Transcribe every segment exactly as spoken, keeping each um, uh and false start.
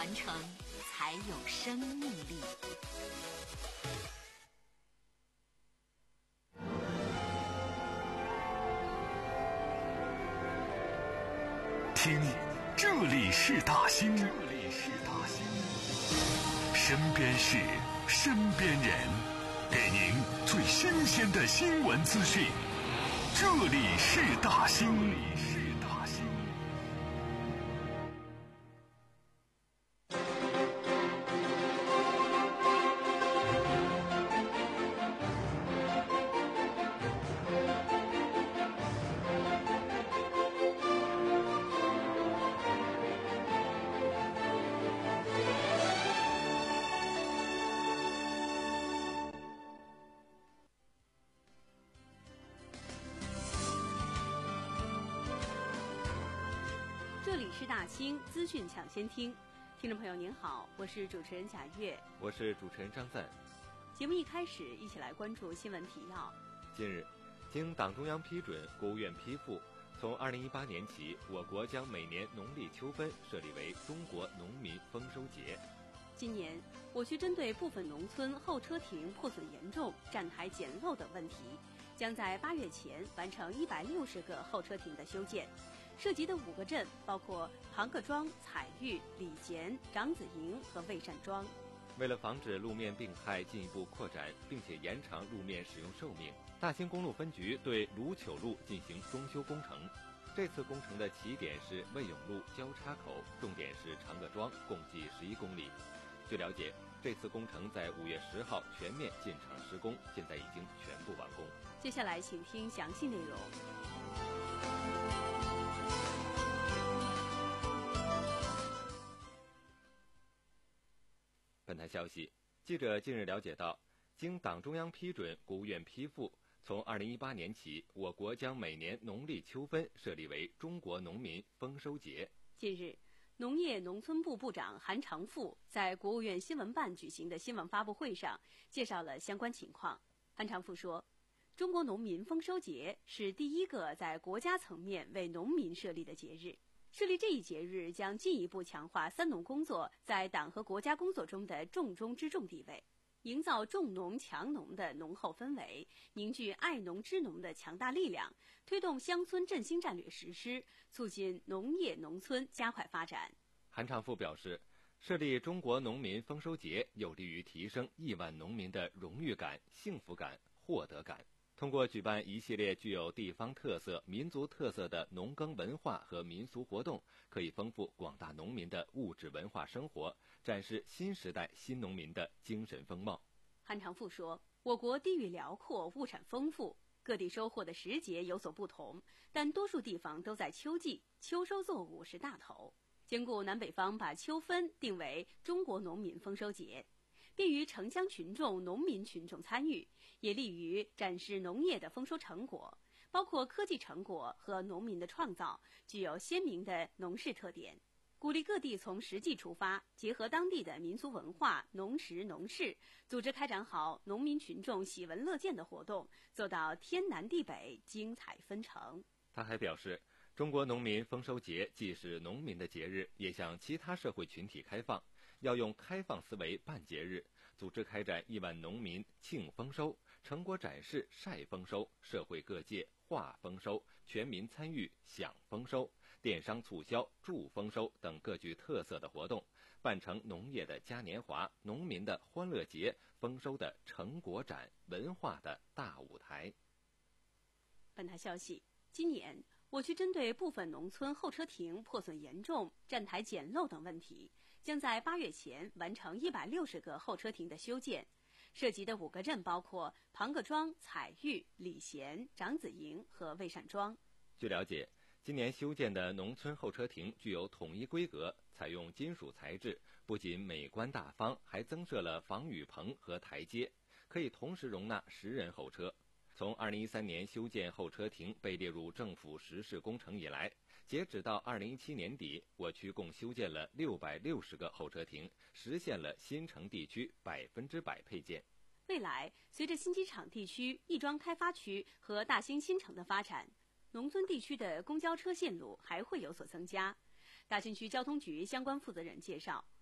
传承才有生命力。 听，这里是大兴，这里是大兴，身边事，身边人，给您最新鲜的新闻资讯。这里是大兴，这里是大兴。 这里是大兴资讯抢先听，听众朋友您好，我是主持人贾月， 我是主持人张赞。 节目一开始，一起来关注新闻提要。 近日，经党中央批准，国务院批复，从二零一八年起，我国将每年农历秋分设立为中国农民丰收节。 今年，我区针对部分农村候车亭破损严重、站台简陋等问题，将在八月前完成一百六十个候车亭的修建。涉及的五个镇包括庞各庄、彩玉、礼贤、长子营和魏善庄。 为了防止路面病害进一步扩展，并且延长路面使用寿命，大兴公路分局对卢糗路进行中修工程。这次工程的起点是魏永路交叉口，重点是长各庄，共计十一公里。据了解，这次工程在五月十号全面进场施工，现在已经全部完工。 接下来请听详细内容。 本台消息，记者近日了解到，经党中央批准，国务院批复，从二零一八年起，我国将每年农历秋分设立为中国农民丰收节。 近日，农业农村部部长韩长赋在国务院新闻办举行的新闻发布会上介绍了相关情况。韩长赋说，中国农民丰收节是第一个在国家层面为农民设立的节日。设立这一节日将进一步强化三农工作在党和国家工作中的重中之重地位，营造重农强农的浓厚氛围，凝聚爱农知农的强大力量，推动乡村振兴战略实施，促进农业农村加快发展。 韩长赋表示，设立中国农民丰收节有利于提升亿万农民的荣誉感、幸福感、获得感。通过举办一系列具有地方特色、民族特色的农耕文化和民俗活动，可以丰富广大农民的物质文化生活，展示新时代新农民的精神风貌。 韩长赋说，我国地域辽阔，物产丰富，各地收获的时节有所不同，但多数地方都在秋季，秋收作物是大头。兼顾南北方把秋分定为中国农民丰收节，便于城乡群众、农民群众参与，也利于展示农业的丰收成果，包括科技成果和农民的创造，具有鲜明的农事特点。鼓励各地从实际出发，结合当地的民俗文化、农时农事，组织开展好农民群众喜闻乐见的活动，做到天南地北、精彩纷呈。 他还表示，中国农民丰收节既是农民的节日，也向其他社会群体开放，要用开放思维办节日，组织开展亿万农民庆丰收、成果展示晒丰收、社会各界话丰收、全民参与享丰收、电商促销助丰收等各具特色的活动，办成农业的嘉年华、农民的欢乐节、丰收的成果展、文化的大舞台。 本台消息，今年我区针对部分农村候车亭破损严重、站台简陋等问题，将在八月前完成一百六十个候车亭的修建。涉及的五个镇包括庞各庄、彩玉、礼贤、长子营和魏善庄。 据了解，今年修建的农村候车亭具有统一规格，采用金属材质，不仅美观大方，还增设了防雨棚和台阶，可以同时容纳十人候车。从二零一三年修建候车亭被列入政府实事工程以来，截止到二零一七年底，我区共修建了六百六十个候车亭，实现了新城地区百分之百配建。 未来，随着新机场地区、亦庄开发区和大兴新城的发展，农村地区的公交车线路还会有所增加。大兴区交通局相关负责人介绍，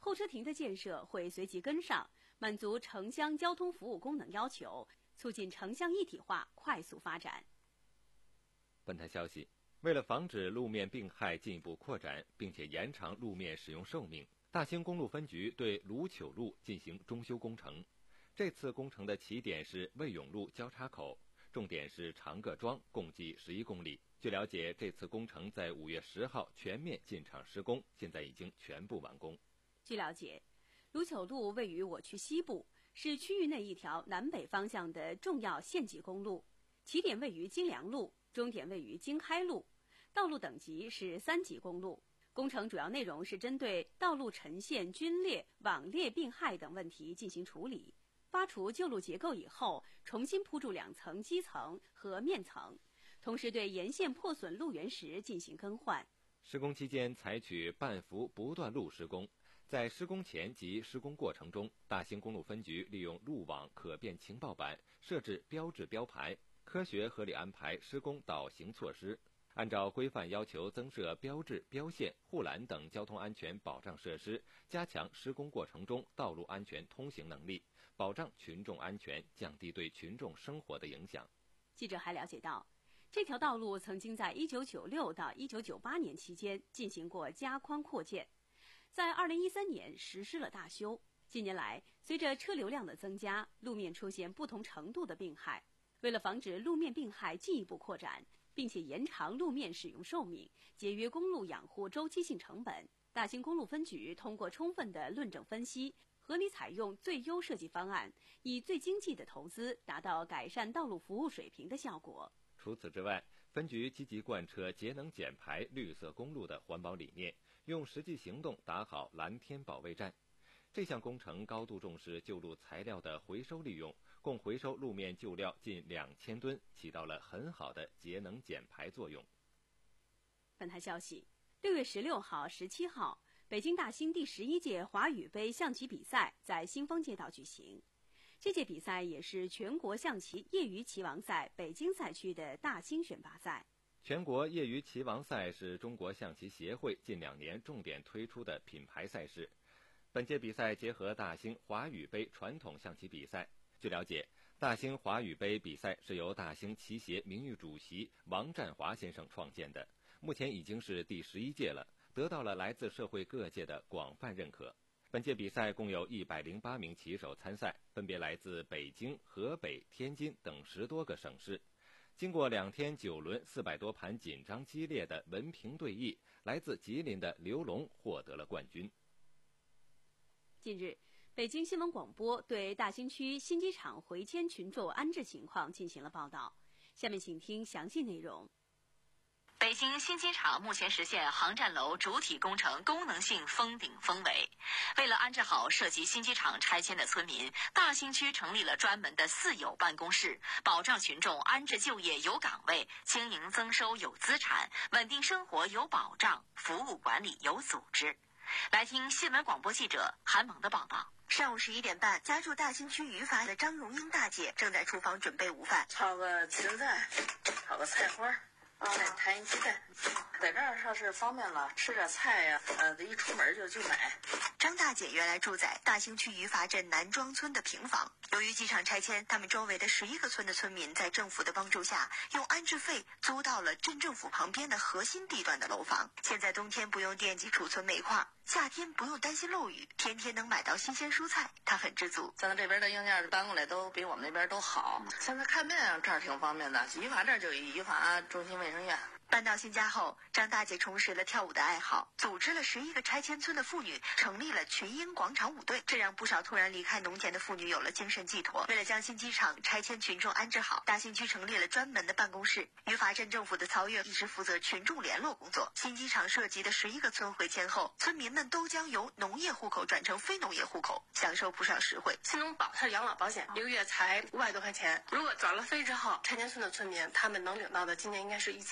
候车亭的建设会随即跟上，满足城乡交通服务功能要求，促进城乡一体化快速发展。 本台消息，为了防止路面病害进一步扩展，并且延长路面使用寿命，大兴公路分局对卢糗路进行中修工程。这次工程的起点是魏永路交叉口，重点是长各庄，共计十一公里。据了解，这次工程在五月十号全面进场施工，现在已经全部完工。 据了解，卢糗路位于我区西部，是区域内一条南北方向的重要县级公路，起点位于金良路，终点位于经开路，道路等级是三级公路。工程主要内容是针对道路沉陷、龟裂、网裂病害等问题进行处理，扒除旧路结构以后，重新铺筑两层基层和面层，同时对沿线破损路缘石进行更换。 施工期间采取半幅不断路施工，在施工前及施工过程中，大兴公路分局利用路网可变情报板设置标志标牌，科学合理安排施工导行措施，按照规范要求增设标志、标线、护栏等交通安全保障设施，加强施工过程中道路安全通行能力，保障群众安全，降低对群众生活的影响。 记者还了解到，这条道路曾经在一九九六到一九九八年期间进行过加宽扩建，在二零一三年实施了大修。近年来，随着车流量的增加，路面出现不同程度的病害。为了防止路面病害进一步扩展，并且延长路面使用寿命，节约公路养护周期性成本，大兴公路分局通过充分的论证分析，合理采用最优设计方案，以最经济的投资达到改善道路服务水平的效果。 除此之外，分局积极贯彻节能减排、绿色公路的环保理念，用实际行动打好蓝天保卫战。这项工程高度重视旧路材料的回收利用，共回收路面旧料近两千吨，起到了很好的节能减排作用。 本台消息，六月十六号、十七号，北京大兴第十一届华语杯象棋比赛在新丰街道举行。这届比赛也是全国象棋业余棋王赛北京赛区的大兴选拔赛。 全国业余棋王赛是中国象棋协会近两年重点推出的品牌赛事。本届比赛结合大兴华语杯传统象棋比赛。据了解，大兴华语杯比赛是由大兴棋协名誉主席王占华先生创建的，目前已经是第十一届了，得到了来自社会各界的广泛认可。本届比赛共有一百零八名棋手参赛，分别来自北京、河北、天津等十多个省市。经过两天九轮四百多盘紧张激烈的文评对弈，来自吉林的刘龙获得了冠军。 近日，北京新闻广播对大兴区新机场回迁群众安置情况进行了报道。下面请听详细内容。 北京新机场目前实现航站楼主体工程功能性封顶封围。为了安置好涉及新机场拆迁的村民，大兴区成立了专门的四有办公室，保障群众安置就业有岗位，经营增收有资产，稳定生活有保障，服务管理有组织。来听新闻广播记者韩萌的报道。 上午十一点半，家住大兴区榆筏的张荣英大姐正在厨房准备午饭， 炒个芹菜，炒个菜花。再摊一鸡蛋，在这儿上是方便了，吃点菜呀，呃，一出门就去买。 张大姐原来住在大兴区榆筏镇南庄村的平房，由于机场拆迁，他们周围的十一个村的村民在政府的帮助下，用安置费租到了镇政府旁边的核心地段的楼房。现在冬天不用惦记储存煤块，夏天不用担心漏雨，天天能买到新鲜蔬菜，她很知足。 咱们这边的硬件搬过来都比我们那边都好，现在看病这儿挺方便的，榆筏这儿就有榆筏中心卫生院。 搬到新家后，张大姐重拾了跳舞的爱好，组织了十一个拆迁村的妇女，成立了群英广场舞队，这让不少突然离开农田的妇女有了精神寄托。为了将新机场拆迁群众安置好，大兴区成立了专门的办公室。榆筏镇政府的曹月一直负责群众联络工作。新机场涉及的十一个村回迁后，村民们都将由农业户口转成非农业户口，享受不少实惠。 新农保它是养老保险，一个月才五百多块钱。如果转了非之后，拆迁村的村民他们能领到的今年应该是一千八百多块钱。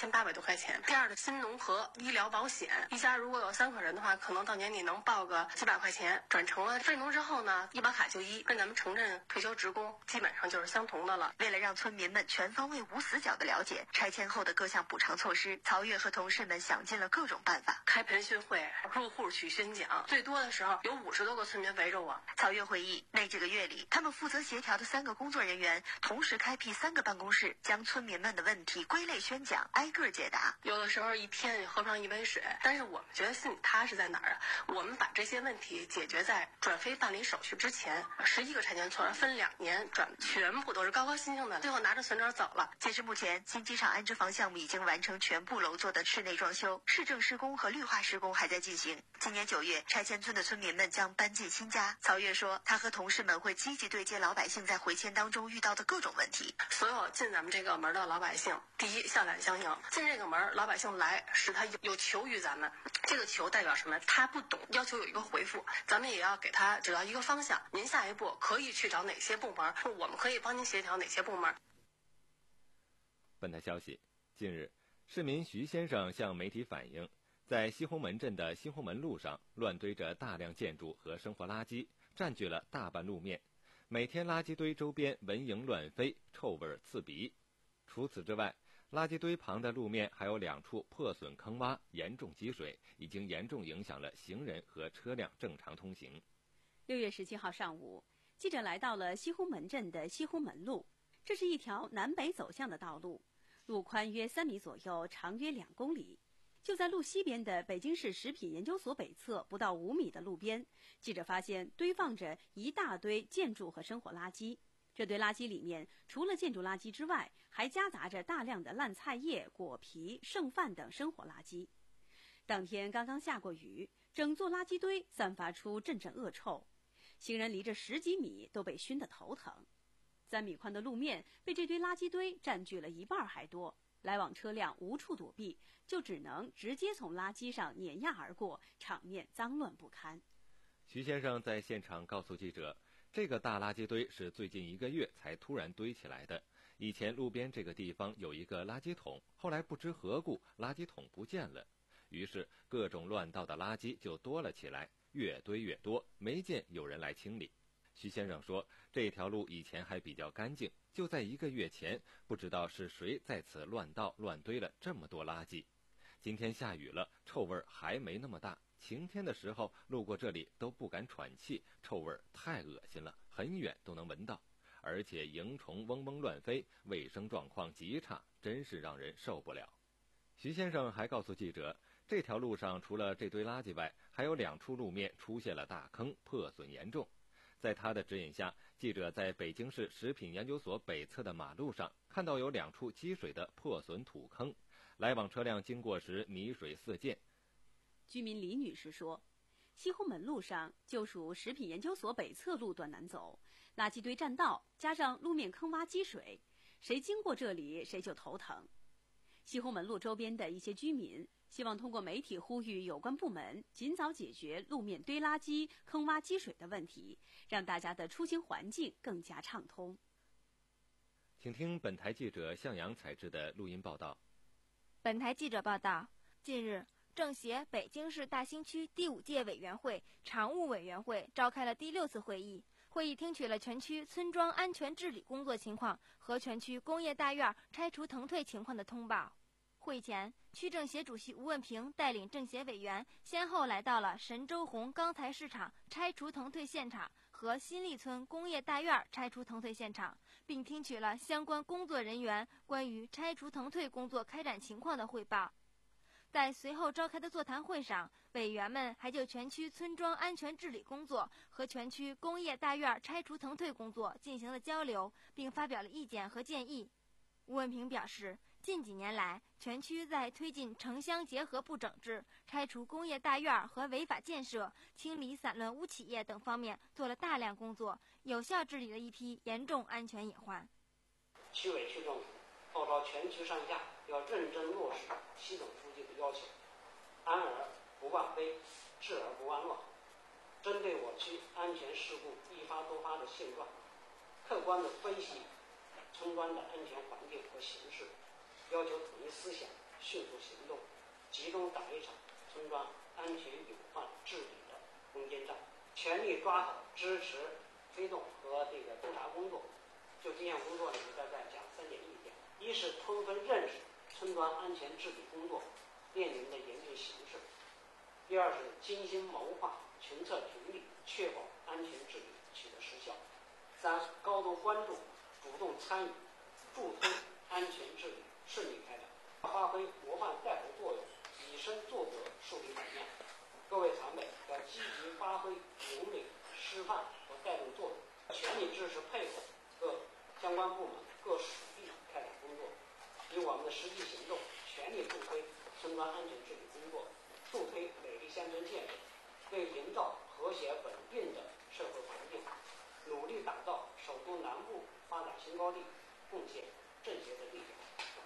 块钱。第二个新农合医疗保险，一家如果有三口人的话，可能到年底能报个几百块钱。转成了非农之后呢，医保卡就医，跟咱们城镇退休职工基本上就是相同的了。 为了让村民们全方位无死角的了解拆迁后的各项补偿措施，曹越和同事们想尽了各种办法， 开培训会，入户去宣讲，最多的时候有五十多个村民围着我。 曹越回忆，那这个月里，他们负责协调的三个工作人员同时开辟三个办公室，将村民们的问题归类宣讲，挨个解答。 有的时候一天也喝不上一杯水，但是我们觉得心里踏实在哪儿啊？我们把这些问题解决在转非办理手续之前。十一个拆迁村分两年转，全部都是高高兴兴的，最后拿着存折走了。 截至目前，新机场安置房项目已经完成全部楼座的室内装修，市政施工和绿化施工还在进行。今年九月，拆迁村的村民们将搬进新家。曹越说，他和同事们会积极对接老百姓在回迁当中遇到的各种问题。 所有进咱们这个门的老百姓，第一笑脸相迎。进这个门，老百姓来使他有有求于咱们，这个求代表什么？他不懂，要求有一个回复，咱们也要给他指到一个方向。您下一步可以去找哪些部门，我们可以帮您协调哪些部门。 本台消息，近日，市民徐先生向媒体反映，在西红门镇的西红门路上乱堆着大量建筑和生活垃圾，占据了大半路面。每天垃圾堆周边蚊蝇乱飞，臭味刺鼻。除此之外，垃圾堆旁的路面还有两处破损坑洼，严重积水，已经严重影响了行人和车辆正常通行。 六月十七号上午，记者来到了西红门镇的西红门路，这是一条南北走向的道路，路宽约三米左右，长约两公里。就在路西边的北京市食品研究所北侧不到五米的路边，记者发现堆放着一大堆建筑和生活垃圾。这堆垃圾里面，除了建筑垃圾之外，还夹杂着大量的烂菜叶、果皮、剩饭等生活垃圾。当天刚刚下过雨，整座垃圾堆散发出阵阵恶臭，行人离着十几米都被熏得头疼。三米宽的路面被这堆垃圾堆占据了一半还多，来往车辆无处躲避，就只能直接从垃圾上碾压而过，场面脏乱不堪。 徐先生在现场告诉记者，这个大垃圾堆是最近一个月才突然堆起来的。以前路边这个地方有一个垃圾桶，后来不知何故垃圾桶不见了，于是各种乱倒的垃圾就多了起来，越堆越多，没见有人来清理。徐先生说，这条路以前还比较干净，就在一个月前，不知道是谁在此乱倒乱堆了这么多垃圾。今天下雨了，臭味还没那么大，晴天的时候路过这里都不敢喘气，臭味太恶心了，很远都能闻到，而且蝇虫嗡嗡乱飞，卫生状况极差，真是让人受不了。徐先生还告诉记者，这条路上除了这堆垃圾外，还有两处路面出现了大坑，破损严重。在他的指引下，记者在北京市食品研究所北侧的马路上看到有两处积水的破损土坑，来往车辆经过时泥水四溅。 居民李女士说，西红门路上就属食品研究所北侧路段难走，垃圾堆占道，加上路面坑洼积水，谁经过这里谁就头疼。西红门路周边的一些居民希望通过媒体呼吁有关部门尽早解决路面堆垃圾、坑洼积水的问题，让大家的出行环境更加畅通。 请听本台记者向阳采制的录音报道。 本台记者报道，近日，政协北京市大兴区第五届委员会常务委员会召开了第六次会议。会议听取了全区村庄安全治理工作情况和全区工业大院拆除腾退情况的通报。会前，区政协主席吴文平带领政协委员先后来到了神州红钢材市场拆除腾退现场和新立村工业大院拆除腾退现场，并听取了相关工作人员关于拆除腾退工作开展情况的汇报。在随后召开的座谈会上，委员们还就全区村庄安全治理工作和全区工业大院拆除腾退工作进行了交流，并发表了意见和建议。吴文平表示，近几年来，全区在推进城乡结合部整治、拆除工业大院和违法建设、清理散乱污企业等方面做了大量工作，有效治理了一批严重安全隐患。 区委区政府号召全区上下要认真落实习总书记的要求，安而不忘非，治而不忘乱。针对我区安全事故一发多发的现状，客观地分析村庄的安全环境和形势，要求统一思想， 迅速行动，集中打一场村庄安全隐患治理的攻坚战，全力抓好支持、推动和这个督查工作。就这项工作呢，我大概讲三点意见：一是充分认识村庄安全治理工作面临的严峻形势；第二是精心谋划、群策群力，确保安全治理取得实效；三、高度关注、主动参与，助推安全治理顺利开展，发挥模范带头作用，以身作则，树立榜样。各位常委要积极发挥引领、示范和带动作用，全力支持配合各相关部门、各属地开展工作，以我们的实际行动全力助推村庄安全治理工作，助推美丽乡村建设，为营造和谐稳定的社会环境，努力打造首都南部发展新高地，贡献政协的力量。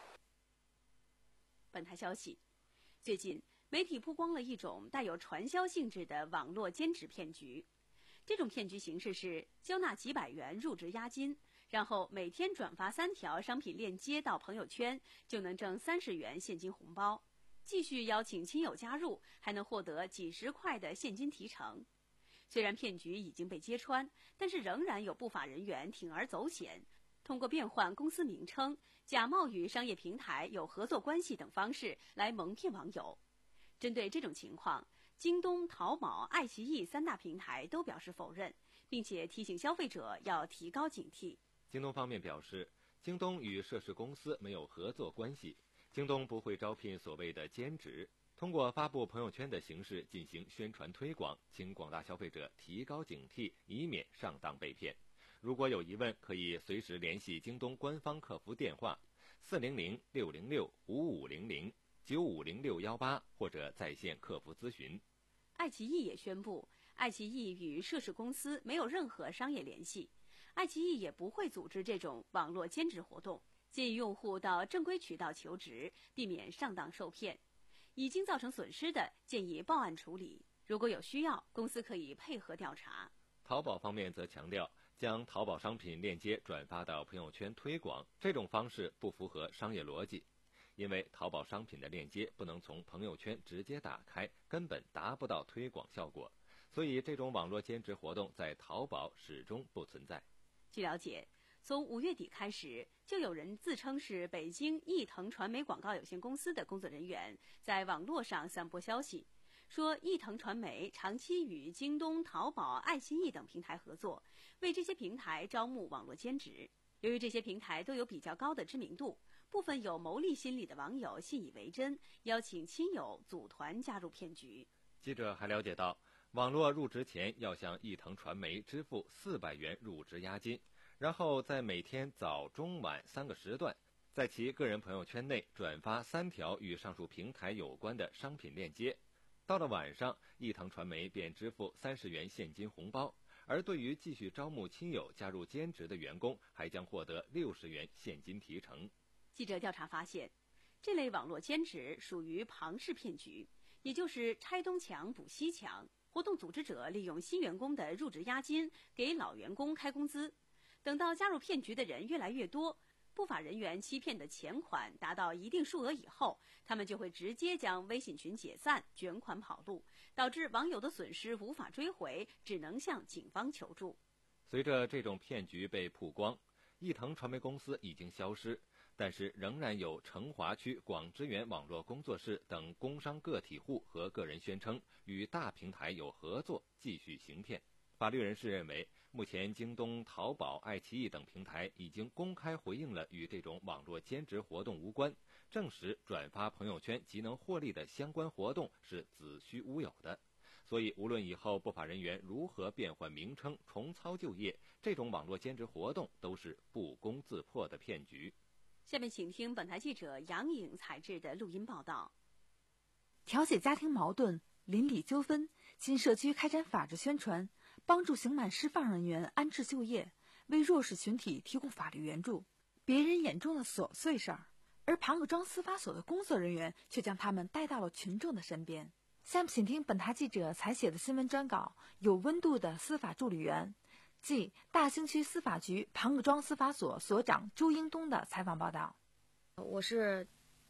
本台消息，最近媒体曝光了一种带有传销性质的网络兼职骗局。这种骗局形式是交纳几百元入职押金，然后每天转发三条商品链接到朋友圈，就能挣三十元现金红包。继续邀请亲友加入，还能获得几十块的现金提成。虽然骗局已经被揭穿，但是仍然有不法人员铤而走险，通过变换公司名称、假冒与商业平台有合作关系等方式来蒙骗网友。针对这种情况，京东、淘宝、爱奇艺三大平台都表示否认，并且提醒消费者要提高警惕。 京东方面表示，京东与涉事公司没有合作关系，京东不会招聘所谓的兼职，通过发布朋友圈的形式进行宣传推广，请广大消费者提高警惕，以免上当被骗。如果有疑问，可以随时联系京东官方客服电话四零零六零六五五零零九五零六幺八或者在线客服咨询。 爱奇艺也宣布，爱奇艺与涉事公司没有任何商业联系，爱奇艺也不会组织这种网络兼职活动，建议用户到正规渠道求职，避免上当受骗。已经造成损失的，建议报案处理。如果有需要，公司可以配合调查。 淘宝方面则强调，将淘宝商品链接转发到朋友圈推广，这种方式不符合商业逻辑，因为淘宝商品的链接不能从朋友圈直接打开，根本达不到推广效果，所以这种网络兼职活动在淘宝始终不存在。 据了解，从五月底开始，就有人自称是北京易腾传媒广告有限公司的工作人员，在网络上散播消息，说易腾传媒长期与京东、淘宝、爱奇艺等平台合作，为这些平台招募网络兼职。由于这些平台都有比较高的知名度，部分有牟利心理的网友信以为真，邀请亲友组团加入骗局。 记者还了解到，网络入职前要向易腾传媒支付四百元入职押金，然后在每天早、中、晚三个时段，在其个人朋友圈内转发三条与上述平台有关的商品链接。到了晚上，易腾传媒便支付三十元现金红包，而对于继续招募亲友加入兼职的员工，还将获得六十元现金提成。 记者调查发现，这类网络兼职属于庞氏骗局，也就是拆东墙补西墙。活动组织者利用新员工的入职押金给老员工开工资，等到加入骗局的人越来越多，不法人员欺骗的钱款达到一定数额以后，他们就会直接将微信群解散，卷款跑路，导致网友的损失无法追回，只能向警方求助。 随着这种骗局被曝光，易腾传媒公司已经消失，但是仍然有成华区广之源网络工作室等工商个体户和个人宣称与大平台有合作，继续行骗。法律人士认为，目前京东、淘宝、爱奇艺等平台已经公开回应了与这种网络兼职活动无关，证实转发朋友圈即能获利的相关活动是子虚乌有的。所以无论以后不法人员如何变换名称、重操旧业，这种网络兼职活动都是不攻自破的骗局。 下面请听本台记者杨颖采制的录音报道。 调解家庭矛盾、邻里纠纷，进社区开展法治宣传，帮助刑满释放人员安置就业，为弱势群体提供法律援助，别人眼中的琐碎事儿，而庞各庄司法所的工作人员却将他们带到了群众的身边。下面请听本台记者采写的新闻专稿，有温度的司法助理员，即大兴区司法局庞各庄司法所所长朱英东的采访报道。 我是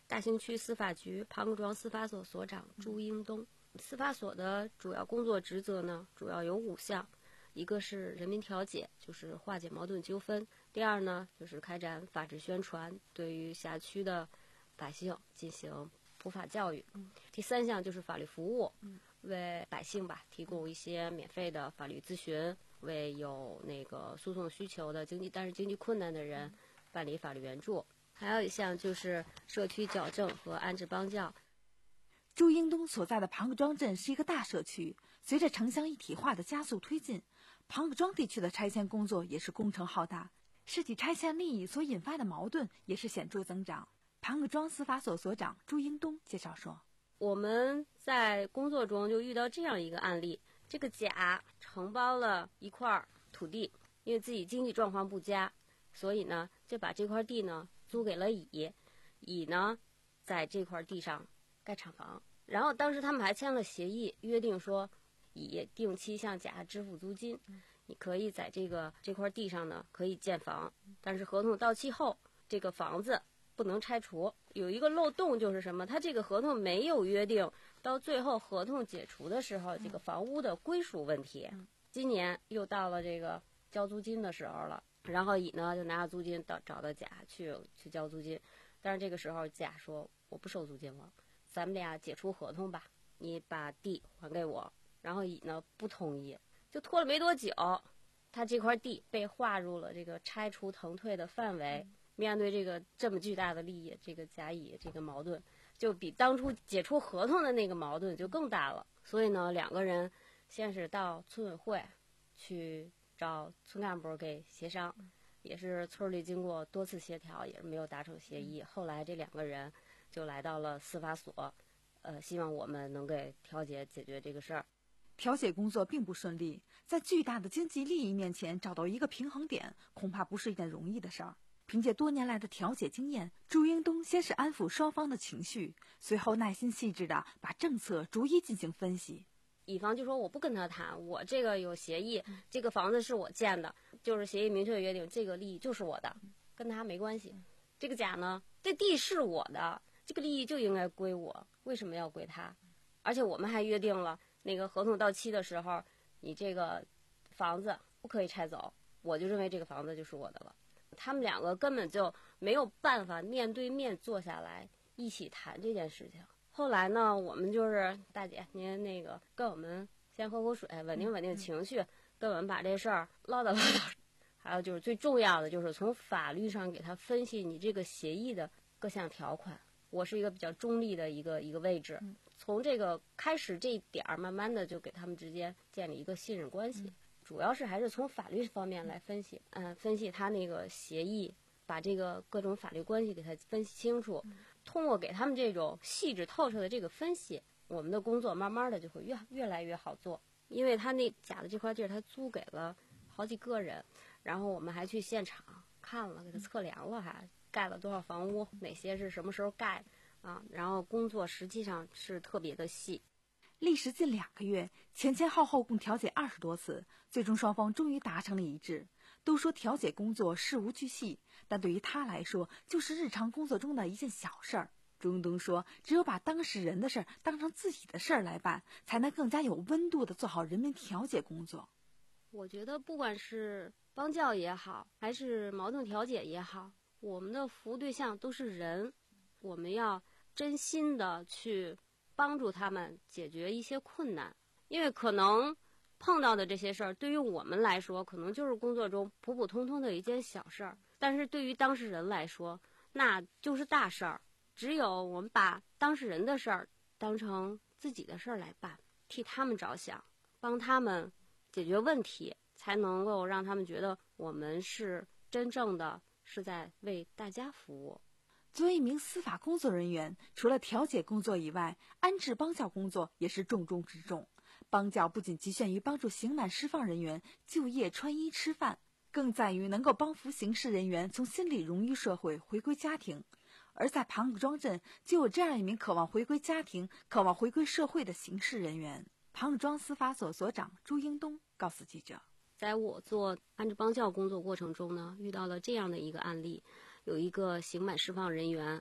大兴区司法局庞各庄司法所所长朱英东。司法所的主要工作职责呢，主要有五项，一个是人民调解，就是化解矛盾纠纷；第二呢，就是开展法治宣传，对于辖区的百姓进行普法教育；第三项就是法律服务，为百姓吧提供一些免费的法律咨询，为有那个诉讼需求的经济但是经济困难的人办理法律援助。还有一项就是社区矫正和安置帮教。 朱英东所在的庞各庄镇是一个大社区，随着城乡一体化的加速推进，庞各庄地区的拆迁工作也是工程浩大，市级拆迁利益所引发的矛盾也是显著增长。庞各庄司法所所长朱英东介绍说， 我们在工作中就遇到这样一个案例，这个甲承包了一块土地，因为自己经济状况不佳，所以呢就把这块地呢租给了乙，乙呢在这块地上盖厂房，然后当时他们还签了协议，约定说乙定期向甲支付租金，你可以在这个这块地上呢可以建房，但是合同到期后这个房子不能拆除。有一个漏洞就是什么，他这个合同没有约定到最后合同解除的时候这个房屋的归属问题。今年又到了这个交租金的时候了，然后乙呢就拿着租金到找到甲去去交租金，但是这个时候甲说我不收租金了，咱们俩解除合同吧，你把地还给我。然后乙呢不同意，就拖了没多久，他这块地被划入了这个拆除腾退的范围。面对这个这么巨大的利益，这个甲乙这个矛盾就比当初解除合同的那个矛盾就更大了。所以呢，两个人先是到村委会去找村干部给协商，也是村里经过多次协调，也是没有达成协议。后来这两个人就来到了司法所，呃，希望我们能给调解解决这个事儿。 调解工作并不顺利，在巨大的经济利益面前找到一个平衡点，恐怕不是一件容易的事儿。凭借多年来的调解经验，朱英东先是安抚双方的情绪，随后耐心细致地把政策逐一进行分析。 乙方就说我不跟他谈，我这个有协议，这个房子是我建的，就是协议明确约定这个利益就是我的，跟他没关系。这个甲呢，这地是我的，这个利益就应该归我，为什么要归他？而且我们还约定了，那个合同到期的时候，你这个房子不可以拆走，我就认为这个房子就是我的了。他们两个根本就没有办法面对面坐下来一起谈这件事情。后来呢，我们就是大姐您那个跟我们先喝口水，稳定稳定情绪，跟我们把这事儿唠叨唠叨。还有就是最重要的就是从法律上给他分析你这个协议的各项条款。我是一个比较中立的一个一个位置，从这个开始这一点儿，慢慢的就给他们之间建立一个信任关系。主要是还是从法律方面来分析，嗯、呃，分析他那个协议，把这个各种法律关系给他分析清楚。通过给他们这种细致透彻的这个分析，我们的工作慢慢的就会越越来越好做。因为他那甲的这块地儿，他租给了好几个人，然后我们还去现场看了，给他测量了，还盖了多少房屋，哪些是什么时候盖啊？然后工作实际上是特别的细。 历时近两个月，前前后后共调解二十多次，最终双方终于达成了一致。都说调解工作事无巨细，但对于他来说，就是日常工作中的一件小事儿。朱英东说，只有把当事人的事儿当成自己的事儿来办，才能更加有温度地做好人民调解工作。 我觉得不管是帮教也好，还是矛盾调解也好，我们的服务对象都是人，我们要真心的去帮助他们解决一些困难。因为可能碰到的这些事儿对于我们来说可能就是工作中普普通通的一件小事儿，但是对于当事人来说那就是大事儿。只有我们把当事人的事儿当成自己的事儿来办，替他们着想，帮他们解决问题，才能够让他们觉得我们是真正的是在为大家服务。 作为一名司法工作人员，除了调解工作以外，安置帮教工作也是重中之重。帮教不仅局限于帮助刑满释放人员就业、穿衣、吃饭，更在于能够帮扶刑事人员从心理融于社会，回归家庭。而在庞各庄镇就有这样一名渴望回归家庭、渴望回归社会的刑事人员。庞各庄司法所所长朱英东告诉记者， 在我做安置帮教工作过程中呢，遇到了这样的一个案例，有一个刑满释放人员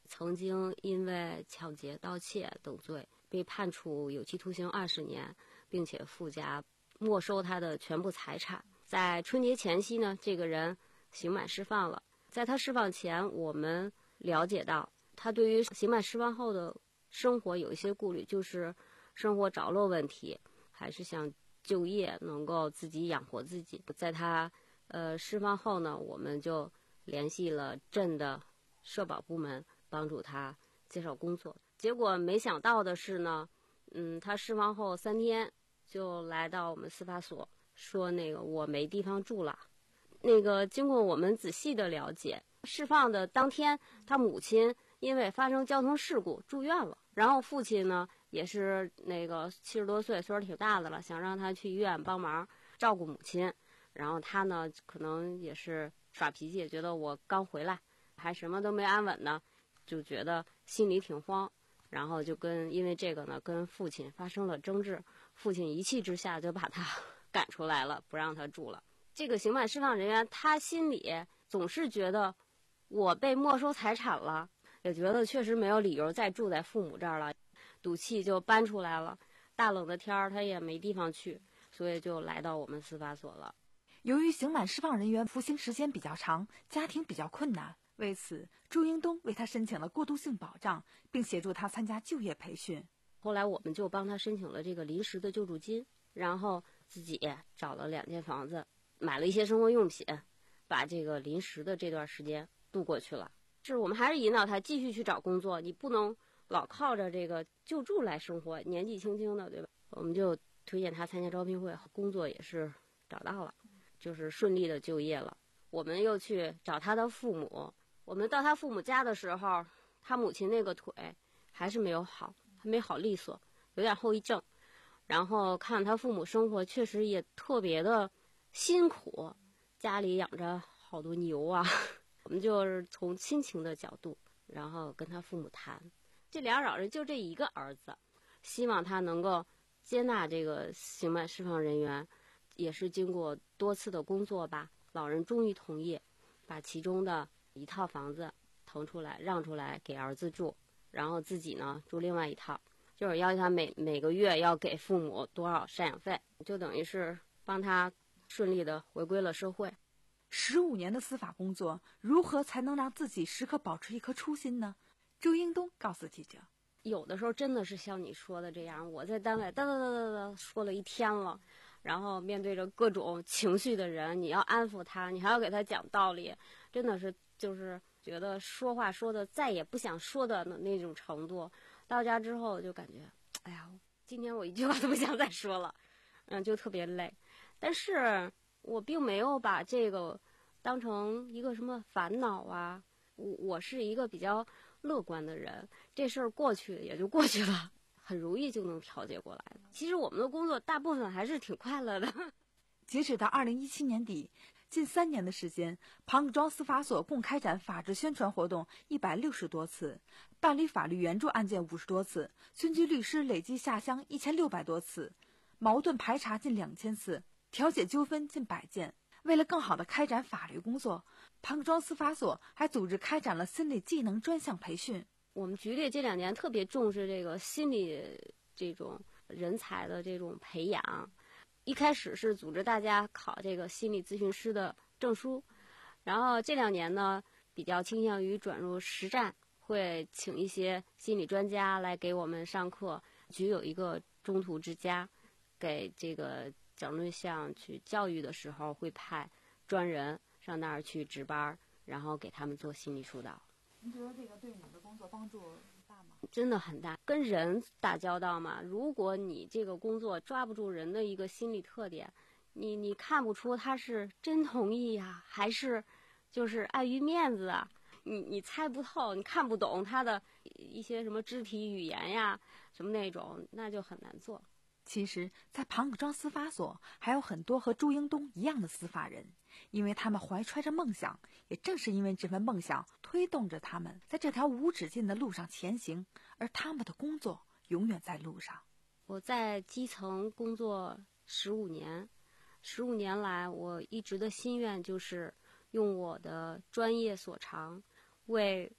曾经因为抢劫、盗窃等罪被判处有期徒刑二十年，并且附加没收他的全部财产。在春节前夕呢，这个人刑满释放了。在他释放前，我们了解到他对于刑满释放后的生活有一些顾虑，就是生活着落问题，还是想就业，能够自己养活自己。在他呃释放后呢，我们就联系了镇的社保部门，帮助他介绍工作。结果没想到的是呢，嗯，他释放后三天就来到我们司法所，说那个我没地方住了。那个经过我们仔细的了解，释放的当天，他母亲因为发生交通事故住院了，然后父亲呢也是那个七十多岁，岁数挺大的了，想让他去医院帮忙照顾母亲。然后他呢可能也是耍脾气，觉得我刚回来还什么都没安稳呢，就觉得心里挺慌，然后就跟因为这个呢跟父亲发生了争执，父亲一气之下就把他赶出来了，不让他住了。这个刑满释放人员他心里总是觉得我被没收财产了，也觉得确实没有理由再住在父母这儿了，赌气就搬出来了。大冷的天儿他也没地方去，所以就来到我们司法所了。 由于刑满释放人员服刑时间比较长，家庭比较困难，为此朱英东为他申请了过渡性保障，并协助他参加就业培训。 后来我们就帮他申请了这个临时的救助金，然后自己找了两间房子，买了一些生活用品，把这个临时的这段时间度过去了。是我们还是引导他继续去找工作，你不能老靠着这个救助来生活，年纪轻轻的，对吧？我们就推荐他参加招聘会，工作也是找到了，就是顺利的就业了。我们又去找他的父母，我们到他父母家的时候，他母亲那个腿还是没有好，还没好利索，有点后遗症。然后看他父母生活确实也特别的辛苦，家里养着好多牛啊。我们就是从亲情的角度，然后跟他父母谈，这俩老人就这一个儿子，希望他能够接纳这个刑满释放人员。也是经过多次的工作吧，老人终于同意把其中的一套房子腾出来让出来给儿子住，然后自己呢住另外一套，就是要求他每每个月要给父母多少赡养费，就等于是帮他顺利的回归了社会。 十五年的司法工作，如何才能让自己时刻保持一颗初心呢？朱英东告诉记者， 有的时候真的是像你说的这样，我在单位哒哒哒哒哒说了一天了，然后面对着各种情绪的人，你要安抚他，你还要给他讲道理，真的是就是觉得说话说的再也不想说的那种程度。到家之后就感觉，哎呀，今天我一句话都不想再说了，嗯，就特别累。但是我并没有把这个当成一个什么烦恼啊，我我是一个比较乐观的人，这事儿过去也就过去了，很容易就能调节过来的。其实我们的工作大部分还是挺快乐的。 截止到二零一七年底，近三年的时间，庞各庄司法所共开展法治宣传活动一百六十多次，办理法律援助案件五十多次，军机律师累计下乡一千六百多次，矛盾排查近两千次，调解纠纷近百件。为了更好地开展法律工作，庞各庄司法所还组织开展了心理技能专项培训。 我们局里这两年特别重视这个心理这种人才的这种培养，一开始是组织大家考这个心理咨询师的证书，然后这两年呢比较倾向于转入实战，会请一些心理专家来给我们上课。局有一个中途之家，给这个矫正对象去教育的时候会派专人上那儿去值班，然后给他们做心理疏导。 您觉得这个对你的工作帮助大吗？ 真的很大，跟人打交道嘛，如果你这个工作抓不住人的一个心理特点，你你看不出他是真同意呀，还是就是碍于面子啊，你你猜不透，你看不懂他的一些什么肢体语言呀，什么那种，那就很难做。 其实在庞各庄司法所还有很多和朱英东一样的司法人，因为他们怀揣着梦想，也正是因为这份梦想推动着他们在这条无止境的路上前行，而他们的工作永远在路上。 我在基层工作十五年，十五年来我一直的心愿就是用我的专业所长，为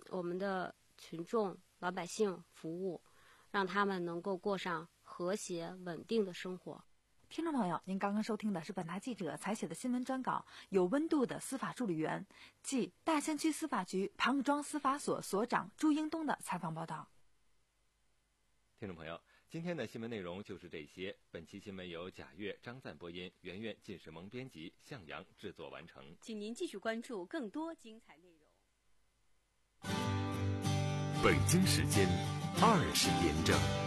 我们的群众老百姓服务，让他们能够过上和谐稳定的生活。 听众朋友，您刚刚收听的是本台记者采写的新闻专稿，有温度的司法助理员，即大兴区司法局庞庄司法所所长朱英东的采访报道。 听众朋友，今天的新闻内容就是这些。本期新闻由贾月、张赞播音，圆圆、靳世萌编辑，向阳制作完成。 请您继续关注更多精彩内容。 北京时间二十点整。